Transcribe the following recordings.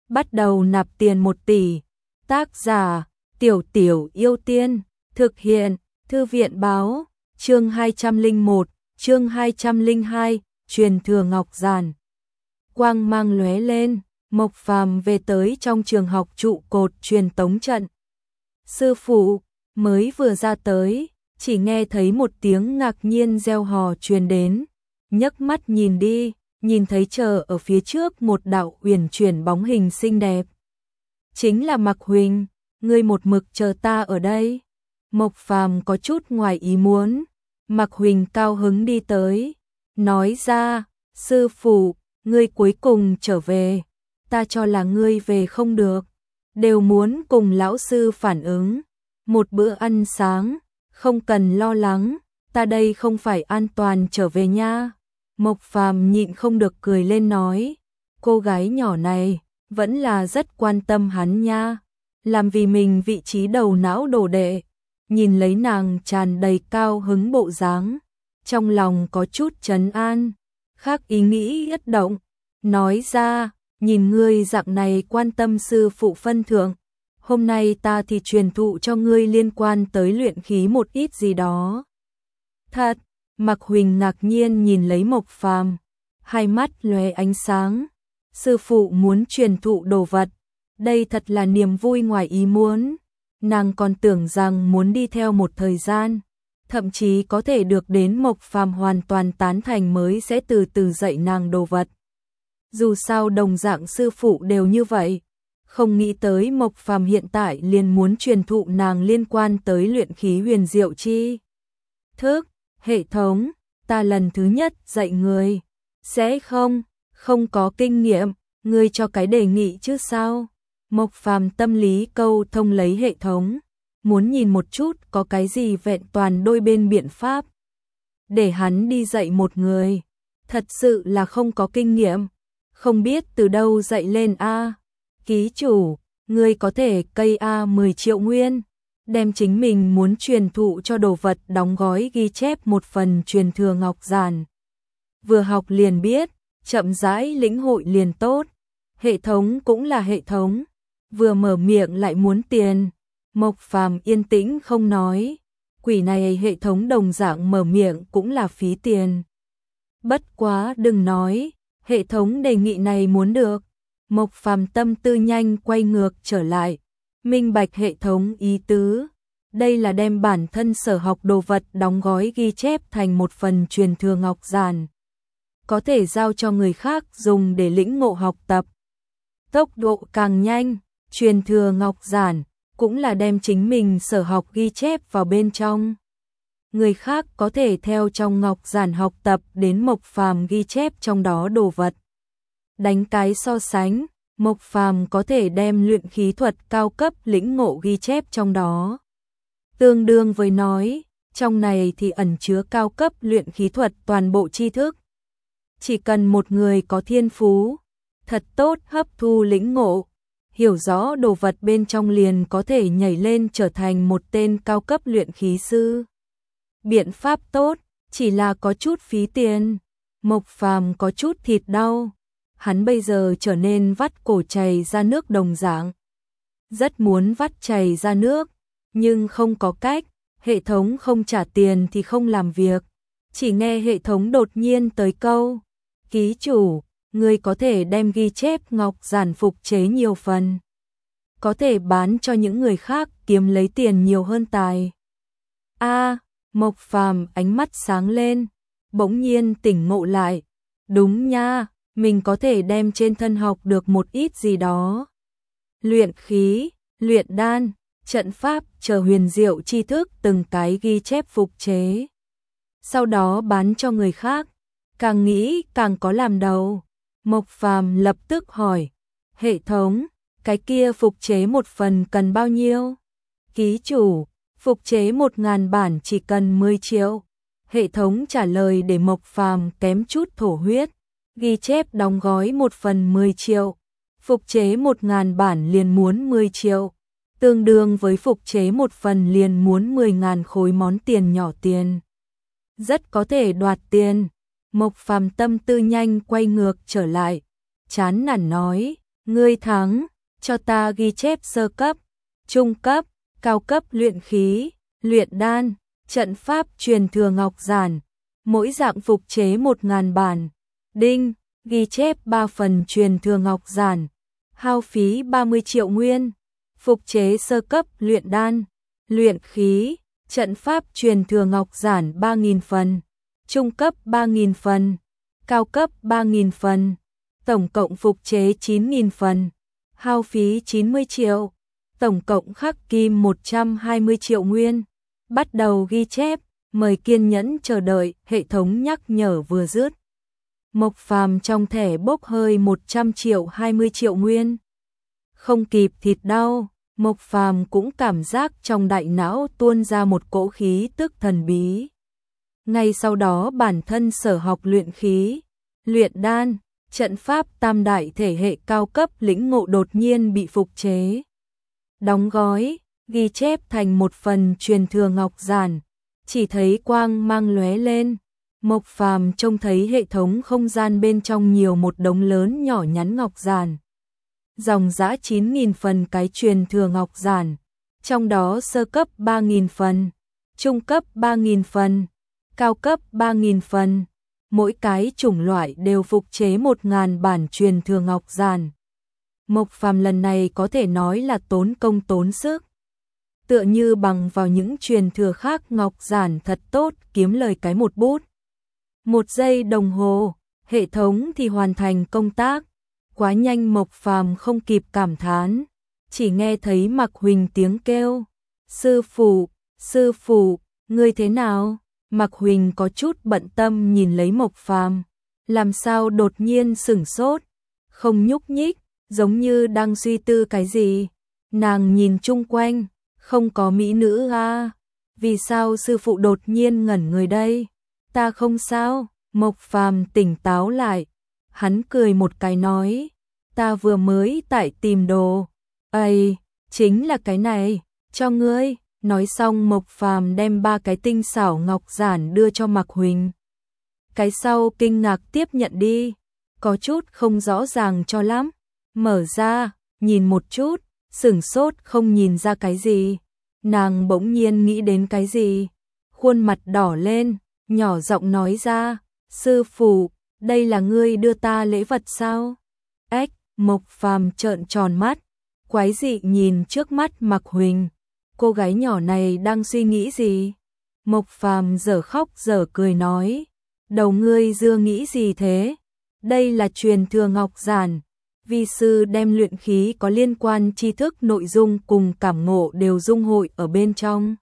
bắt đầu nạp tiền 1 tỷ. Tác giả: Tiểu Tiểu Yêu Tiên. Thực hiện: Thư viện báo. Chương 201, chương 202, truyền thừa ngọc giản. Quang mang lóe lên, Mộc Phàm về tới trong trường học trụ cột truyền tống trận. Sư phụ mới vừa ra tới, chỉ nghe thấy một tiếng ngạc nhiên reo hò truyền đến, nhấc mắt nhìn đi, nhìn thấy chờ ở phía trước một đạo uyển chuyển bóng hình xinh đẹp. Chính là Mạc Huỳnh, ngươi một mực chờ ta ở đây. Mộc Phàm có chút ngoài ý muốn. Mạc Huỳnh cao hứng đi tới, nói ra, sư phụ, ngươi cuối cùng trở về, ta cho là ngươi về không được, đều muốn cùng lão sư phản ứng. Một bữa ăn sáng, không cần lo lắng, ta đây không phải an toàn trở về nha. Mộc Phàm nhịn không được cười lên nói, cô gái nhỏ này vẫn là rất quan tâm hắn nha, làm vì mình vị trí đầu não đồ đệ. Nhìn lấy nàng tràn đầy cao hứng bộ dáng, trong lòng có chút trấn an, khác ý nghĩ nhất động, nói ra, nhìn ngươi dạng này quan tâm sư phụ phân thượng, hôm nay ta thì truyền thụ cho ngươi liên quan tới luyện khí một ít gì đó. Thật, Mạc Huỳnh ngạc nhiên nhìn lấy Mộc Phàm, hai mắt lóe ánh sáng, sư phụ muốn truyền thụ đồ vật, đây thật là niềm vui ngoài ý muốn. Nàng còn tưởng rằng muốn đi theo một thời gian, thậm chí có thể được đến Mộc Phàm hoàn toàn tán thành mới sẽ từ từ dạy nàng đồ vật. Dù sao đồng dạng sư phụ đều như vậy, không nghĩ tới Mộc Phàm hiện tại liền muốn truyền thụ nàng liên quan tới luyện khí huyền diệu chi thức, hệ thống, ta lần thứ nhất dạy người, sẽ không có kinh nghiệm, ngươi cho cái đề nghị chứ sao? Mộc Phàm tâm lý câu thông lấy hệ thống, muốn nhìn một chút có cái gì vẹn toàn đôi bên biện pháp. Để hắn đi dạy một người, thật sự là không có kinh nghiệm, không biết từ đâu dạy lên a. Ký chủ, ngươi có thể cây 10 triệu nguyên, đem chính mình muốn truyền thụ cho đồ vật đóng gói ghi chép một phần truyền thừa ngọc giản. Vừa học liền biết, chậm rãi lĩnh hội liền tốt. Hệ thống cũng là hệ thống, vừa mở miệng lại muốn tiền. Mộc Phàm yên tĩnh không nói, quỷ này hệ thống đồng dạng mở miệng cũng là phí tiền. Bất quá đừng nói, hệ thống đề nghị này muốn được. Mộc Phàm tâm tư nhanh quay ngược trở lại, minh bạch hệ thống ý tứ. Đây là đem bản thân sở học đồ vật đóng gói ghi chép thành một phần truyền thừa ngọc giản, có thể giao cho người khác dùng để lĩnh ngộ học tập. Tốc độ càng nhanh, truyền thừa ngọc giản cũng là đem chính mình sở học ghi chép vào bên trong. Người khác có thể theo trong ngọc giản học tập đến Mộc Phàm ghi chép trong đó đồ vật. Đánh cái so sánh, Mộc Phàm có thể đem luyện khí thuật cao cấp lĩnh ngộ ghi chép trong đó. Tương đương với nói, trong này thì ẩn chứa cao cấp luyện khí thuật toàn bộ tri thức. Chỉ cần một người có thiên phú, thật tốt hấp thu lĩnh ngộ, hiểu rõ đồ vật bên trong liền có thể nhảy lên trở thành một tên cao cấp luyện khí sư. Biện pháp tốt, chỉ là có chút phí tiền. Mộc Phàm có chút thịt đau, hắn bây giờ trở nên vắt cổ chảy ra nước đồng dạng. Rất muốn vắt chảy ra nước, nhưng không có cách, hệ thống không trả tiền thì không làm việc. Chỉ nghe hệ thống đột nhiên tới câu, ký chủ, ngươi có thể đem ghi chép ngọc giản phục chế nhiều phần, có thể bán cho những người khác kiếm lấy tiền nhiều hơn tài. Mộc Phàm ánh mắt sáng lên, bỗng nhiên tỉnh ngộ lại, đúng nha, mình có thể đem trên thân học được một ít gì đó. Luyện khí, luyện đan, trận pháp chờ huyền diệu tri thức từng cái ghi chép phục chế, sau đó bán cho người khác. Càng nghĩ càng có làm đầu. Mộc Phàm lập tức hỏi, hệ thống, cái kia phục chế một phần cần bao nhiêu? Ký chủ, phục chế 1000 bản chỉ cần 10 triệu. Hệ thống trả lời để Mộc Phàm kém chút thổ huyết. Ghi chép đóng gói một phần 10 triệu, phục chế 1000 bản liền muốn 10 triệu, tương đương với phục chế một phần liền muốn 10.000 khối món tiền nhỏ tiền. Rất có thể đoạt tiền. Mộc Phàm tâm tư nhanh quay ngược trở lại, chán nản nói, ngươi thắng, cho ta ghi chép sơ cấp, trung cấp, cao cấp luyện khí, luyện đan, trận pháp truyền thừa ngọc giản, mỗi dạng phục chế 1000 bản. Đinh, ghi chép 3 phần truyền thừa ngọc giản, hao phí 30 triệu nguyên. Phục chế sơ cấp luyện đan, luyện khí, trận pháp truyền thừa ngọc giản 3000 phần, trung cấp 3000 phần, cao cấp 3000 phần, tổng cộng phục chế 9000 phần, hao phí 90 triệu, tổng cộng khắc kim 120 triệu nguyên. Bắt đầu ghi chép, mời kiên nhẫn chờ đợi, hệ thống nhắc nhở vừa dứt. Mộc Phàm trong thẻ bốc hơi 100 triệu 20 triệu nguyên. Không kịp thịt đau, Mộc Phàm cũng cảm giác trong đại não tuôn ra một cỗ khí tức thần bí. Ngay sau đó bản thân sở học luyện khí, luyện đan, trận pháp tam đại thể hệ cao cấp lĩnh ngộ đột nhiên bị phục chế. Đóng gói, ghi chép thành một phần truyền thừa ngọc giản, chỉ thấy quang mang lóe lên. Mộc Phàm trông thấy hệ thống không gian bên trong nhiều một đống lớn nhỏ nhắn ngọc giản. Dòng dã 9000 phần cái truyền thừa ngọc giản, trong đó sơ cấp 3000 phần, trung cấp 3000 phần, cao cấp 3000 phần. Mỗi cái chủng loại đều phục chế 1000 bản truyền thừa ngọc giản. Mộc Phàm lần này có thể nói là tốn công tốn sức. Tựa như bằng vào những truyền thừa khác ngọc giản thật tốt kiếm lời cái một bút. 1 giây đồng hồ, hệ thống thì hoàn thành công tác. Quá nhanh Mộc Phàm không kịp cảm thán, chỉ nghe thấy Mạc Huỳnh tiếng kêu. Sư phụ, ngươi thế nào? Mạc Huỳnh có chút bận tâm nhìn lấy Mộc Phàm, làm sao đột nhiên sửng sốt, không nhúc nhích, giống như đang suy tư cái gì. Nàng nhìn chung quanh, không có mỹ nữ à, vì sao sư phụ đột nhiên ngẩn người đây? Ta không sao. Mộc Phàm tỉnh táo lại, hắn cười một cái nói, ta vừa mới tại tìm đồ. Ây, chính là cái này, cho ngươi. Nói xong Mộc Phàm đem 3 cái tinh xảo ngọc giản đưa cho Mạc Huỳnh. Cái sau kinh ngạc tiếp nhận đi, có chút không rõ ràng cho lắm. Mở ra, nhìn một chút, sửng sốt không nhìn ra cái gì. Nàng bỗng nhiên nghĩ đến cái gì, khuôn mặt đỏ lên, nhỏ giọng nói ra, sư phụ, đây là ngươi đưa ta lễ vật sao? Ếch, Mộc Phàm trợn tròn mắt, quái dị nhìn trước mắt Mạc Huỳnh. Cô gái nhỏ này đang suy nghĩ gì? Mộc Phàm dở khóc dở cười nói, đầu ngươi dưa nghĩ gì thế? Đây là truyền thừa ngọc giản, vi sư đem luyện khí có liên quan tri thức nội dung cùng cảm ngộ đều dung hội ở bên trong.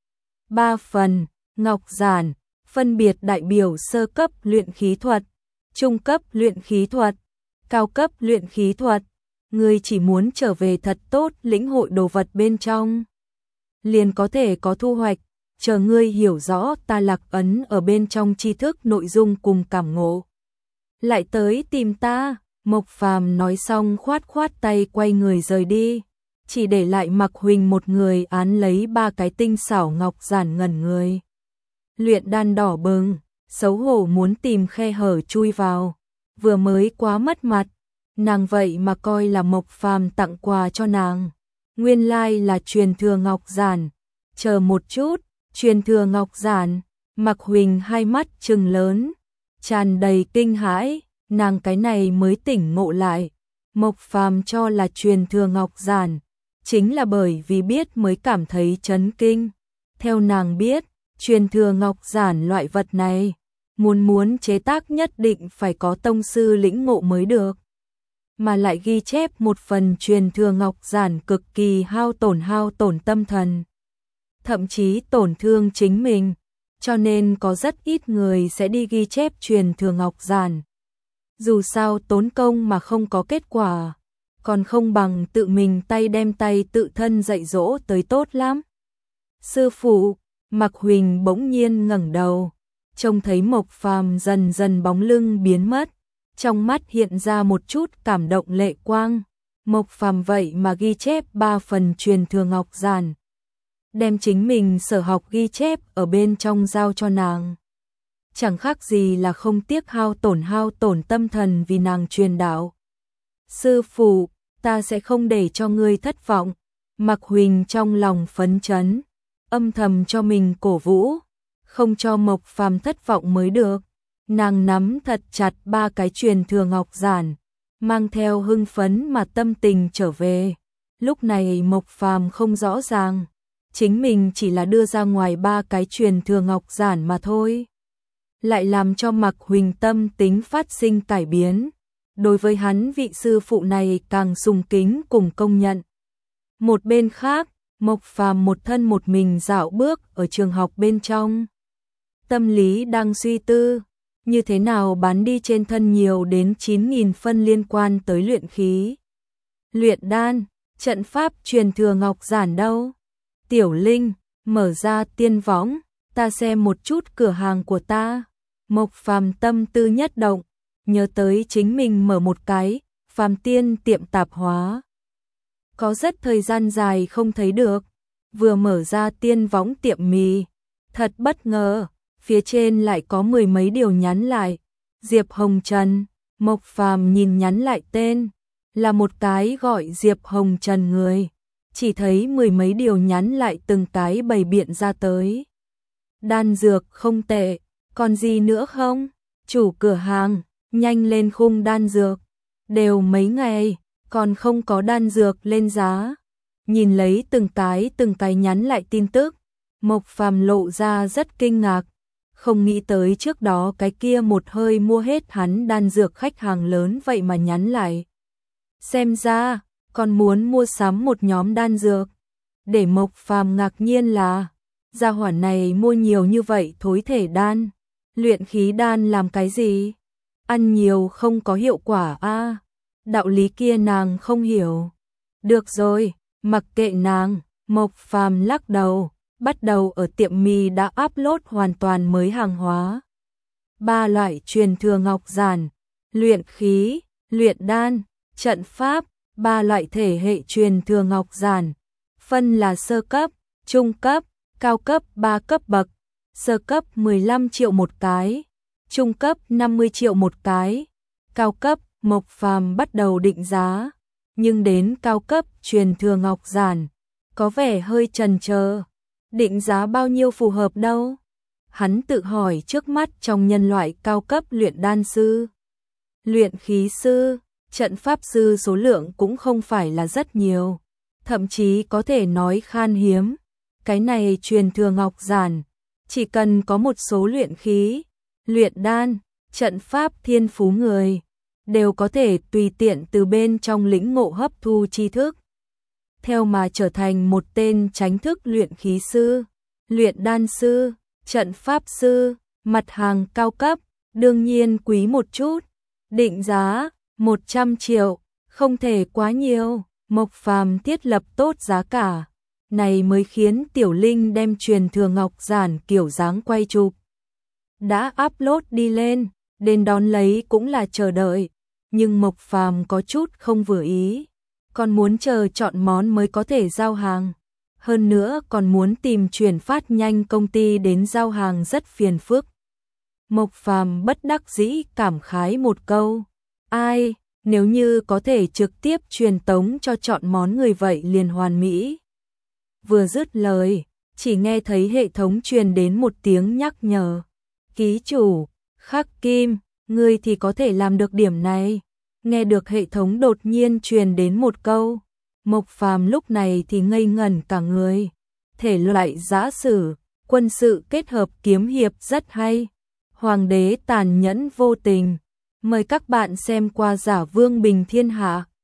3 phần, ngọc giản, phân biệt đại biểu sơ cấp luyện khí thuật, trung cấp luyện khí thuật, cao cấp luyện khí thuật. Ngươi chỉ muốn trở về thật tốt lĩnh hội đồ vật bên trong, liền có thể có thu hoạch. Chờ ngươi hiểu rõ ta lạc ấn ở bên trong tri thức nội dung cùng cảm ngộ, lại tới tìm ta. Mộc Phàm nói xong khoát khoát tay quay người rời đi, chỉ để lại Mạc Huỳnh một người án lấy 3 cái tinh xảo ngọc giản ngẩn người. Luyện đan đỏ bừng, xấu hổ muốn tìm khe hở chui vào, vừa mới quá mất mặt, nàng vậy mà coi là Mộc Phàm tặng quà cho nàng. Nguyên lai là truyền thừa ngọc giản. Chờ một chút, truyền thừa ngọc giản. Mạc Huỳnh hai mắt trừng lớn, tràn đầy kinh hãi, nàng cái này mới tỉnh ngộ lại. Mộc Phàm cho là truyền thừa ngọc giản, chính là bởi vì biết mới cảm thấy chấn kinh. Theo nàng biết, truyền thừa ngọc giản loại vật này, muốn chế tác nhất định phải có tông sư lĩnh ngộ mới được. Mà lại ghi chép một phần truyền thừa ngọc giản cực kỳ hao tổn tâm thần, thậm chí tổn thương chính mình, cho nên có rất ít người sẽ đi ghi chép truyền thừa ngọc giản. Dù sao tốn công mà không có kết quả, còn không bằng tự mình tay đem tay tự thân dạy dỗ tới tốt lắm. Sư phụ, Mạc Huỳnh bỗng nhiên ngẩng đầu, trông thấy Mộc Phàm dần dần bóng lưng biến mất, trong mắt hiện ra một chút cảm động lệ quang. Mộc Phàm vậy mà ghi chép 3 phần truyền thừa ngọc giản, đem chính mình sở học ghi chép ở bên trong giao cho nàng. Chẳng khác gì là không tiếc hao tổn tâm thần vì nàng truyền đạo. Sư phụ, ta sẽ không để cho ngươi thất vọng. Mạc Huỳnh trong lòng phấn chấn, âm thầm cho mình cổ vũ, không cho Mộc Phàm thất vọng mới được. Nàng nắm thật chặt 3 cái truyền thừa ngọc giản, mang theo hưng phấn mà tâm tình trở về. Lúc này Mộc Phàm không rõ ràng, chính mình chỉ là đưa ra ngoài 3 cái truyền thừa ngọc giản mà thôi, lại làm cho Mạc Huỳnh tâm tính phát sinh cải biến. Đối với hắn vị sư phụ này càng sùng kính cùng công nhận. Một bên khác, Mộc Phàm một thân một mình dạo bước ở trường học bên trong. Tâm lý đang suy tư, như thế nào bán đi trên thân nhiều đến 9.000 phân liên quan tới luyện khí, luyện đan, trận pháp truyền thừa ngọc giản đâu. Tiểu Linh, mở ra tiên võng, ta xem một chút cửa hàng của ta. Mộc Phàm tâm tư nhất động, nhớ tới chính mình mở một cái Phàm Tiên tiệm tạp hóa. Có rất thời gian dài không thấy được, vừa mở ra tiên võng tiệm mì, thật bất ngờ, phía trên lại có 10 mấy điều nhắn lại. Diệp Hồng Trần, Mộc Phàm nhìn nhắn lại tên, là một cái gọi Diệp Hồng Trần người, chỉ thấy 10 mấy điều nhắn lại từng cái bày biện ra tới. Đan dược không tệ, còn gì nữa không? Chủ cửa hàng, nhanh lên khung đan dược, đều mấy ngày, còn không có đan dược lên giá. Nhìn lấy từng cái nhắn lại tin tức, Mộc Phàm lộ ra rất kinh ngạc, không nghĩ tới trước đó cái kia một hơi mua hết hắn đan dược khách hàng lớn vậy mà nhắn lại. Xem ra, còn muốn mua sắm một nhóm đan dược. Để Mộc Phàm ngạc nhiên là, gia hỏa này mua nhiều như vậy thối thể đan, luyện khí đan làm cái gì? Ăn nhiều không có hiệu quả a. Đạo lý kia nàng không hiểu. Được rồi, mặc kệ nàng, Mộc Phàm lắc đầu, bắt đầu ở tiệm mì đã upload hoàn toàn mới hàng hóa. 3 loại truyền thừa ngọc giản, luyện khí, luyện đan, trận pháp, 3 loại thể hệ truyền thừa ngọc giản, phân là sơ cấp, trung cấp, cao cấp 3 cấp bậc. Sơ cấp 15 triệu một cái, trung cấp 50 triệu một cái, cao cấp Mộc Phàm bắt đầu định giá, nhưng đến cao cấp truyền thừa ngọc giản, có vẻ hơi chần chờ. Định giá bao nhiêu phù hợp đâu? Hắn tự hỏi trước mắt trong nhân loại cao cấp luyện đan sư, luyện khí sư, trận pháp sư số lượng cũng không phải là rất nhiều, thậm chí có thể nói khan hiếm. Cái này truyền thừa ngọc giản, chỉ cần có một số luyện khí, luyện đan, trận pháp thiên phú người, đều có thể tùy tiện từ bên trong lĩnh ngộ hấp thu tri thức, theo mà trở thành một tên chính thức luyện khí sư, luyện đan sư, trận pháp sư, mặt hàng cao cấp, đương nhiên quý một chút. Định giá 100 triệu, không thể quá nhiều. Mộc Phàm thiết lập tốt giá cả, này mới khiến Tiểu Linh đem truyền thừa ngọc giản kiểu dáng quay chụp đã upload đi lên, đến đón lấy cũng là chờ đợi, nhưng Mộc Phàm có chút không vừa ý, còn muốn chờ chọn món mới có thể giao hàng, hơn nữa còn muốn tìm chuyển phát nhanh công ty đến giao hàng rất phiền phức. Mộc Phàm bất đắc dĩ cảm khái một câu, ai, nếu như có thể trực tiếp truyền tống cho chọn món người vậy liền hoàn mỹ. Vừa dứt lời, chỉ nghe thấy hệ thống truyền đến một tiếng nhắc nhở. Ký chủ, Khắc Kim, ngươi thì có thể làm được điểm này. Nghe được hệ thống đột nhiên truyền đến một câu, Mộc Phàm lúc này thì ngây ngẩn cả người. Thể loại giã sử, quân sự kết hợp kiếm hiệp rất hay. Hoàng đế tàn nhẫn vô tình. Mời các bạn xem qua Giả Vương Bình Thiên Hạ.